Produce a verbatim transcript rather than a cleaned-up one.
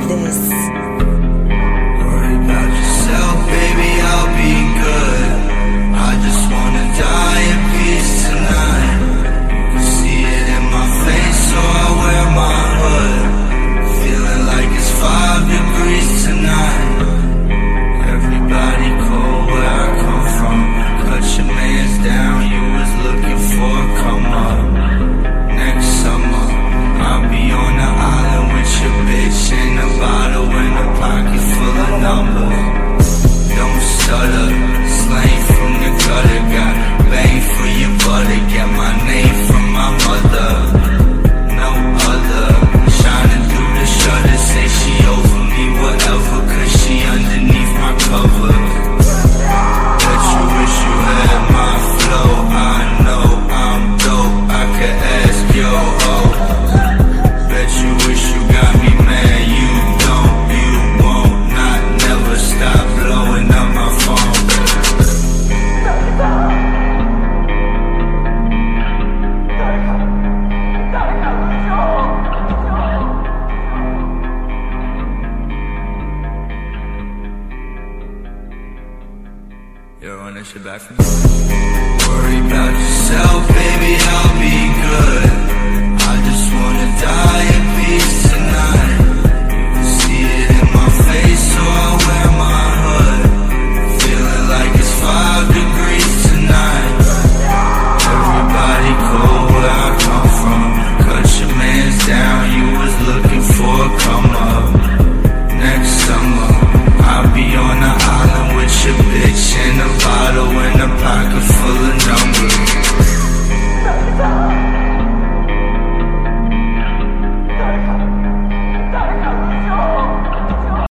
this. Worry about yourself, baby, I'll be good. I just wanna die in peace tonight. You can see it in my face, so I wear my hood. Feeling like it's five degrees tonight. Everybody cold where I come from. Cut your mans down, you was looking for a come up. Next summer, I'll be on the island with your bitch in a bottle and a pocket full of numbers. Don't stutter, slang from the gutter. Got bang for your butter, get my name from my mother. No other, shining through the shutter. Say she over me, whatever, cause she underneath my cover. Bet you wish you had my flow. I know I'm dope, I could ask yo ho. Bet you wish you got me, man, you don't, you won't. Not never stop blowing up my phone. You ever run that shit back for me? Worry about yourself, baby, I'll be good. I just wanna die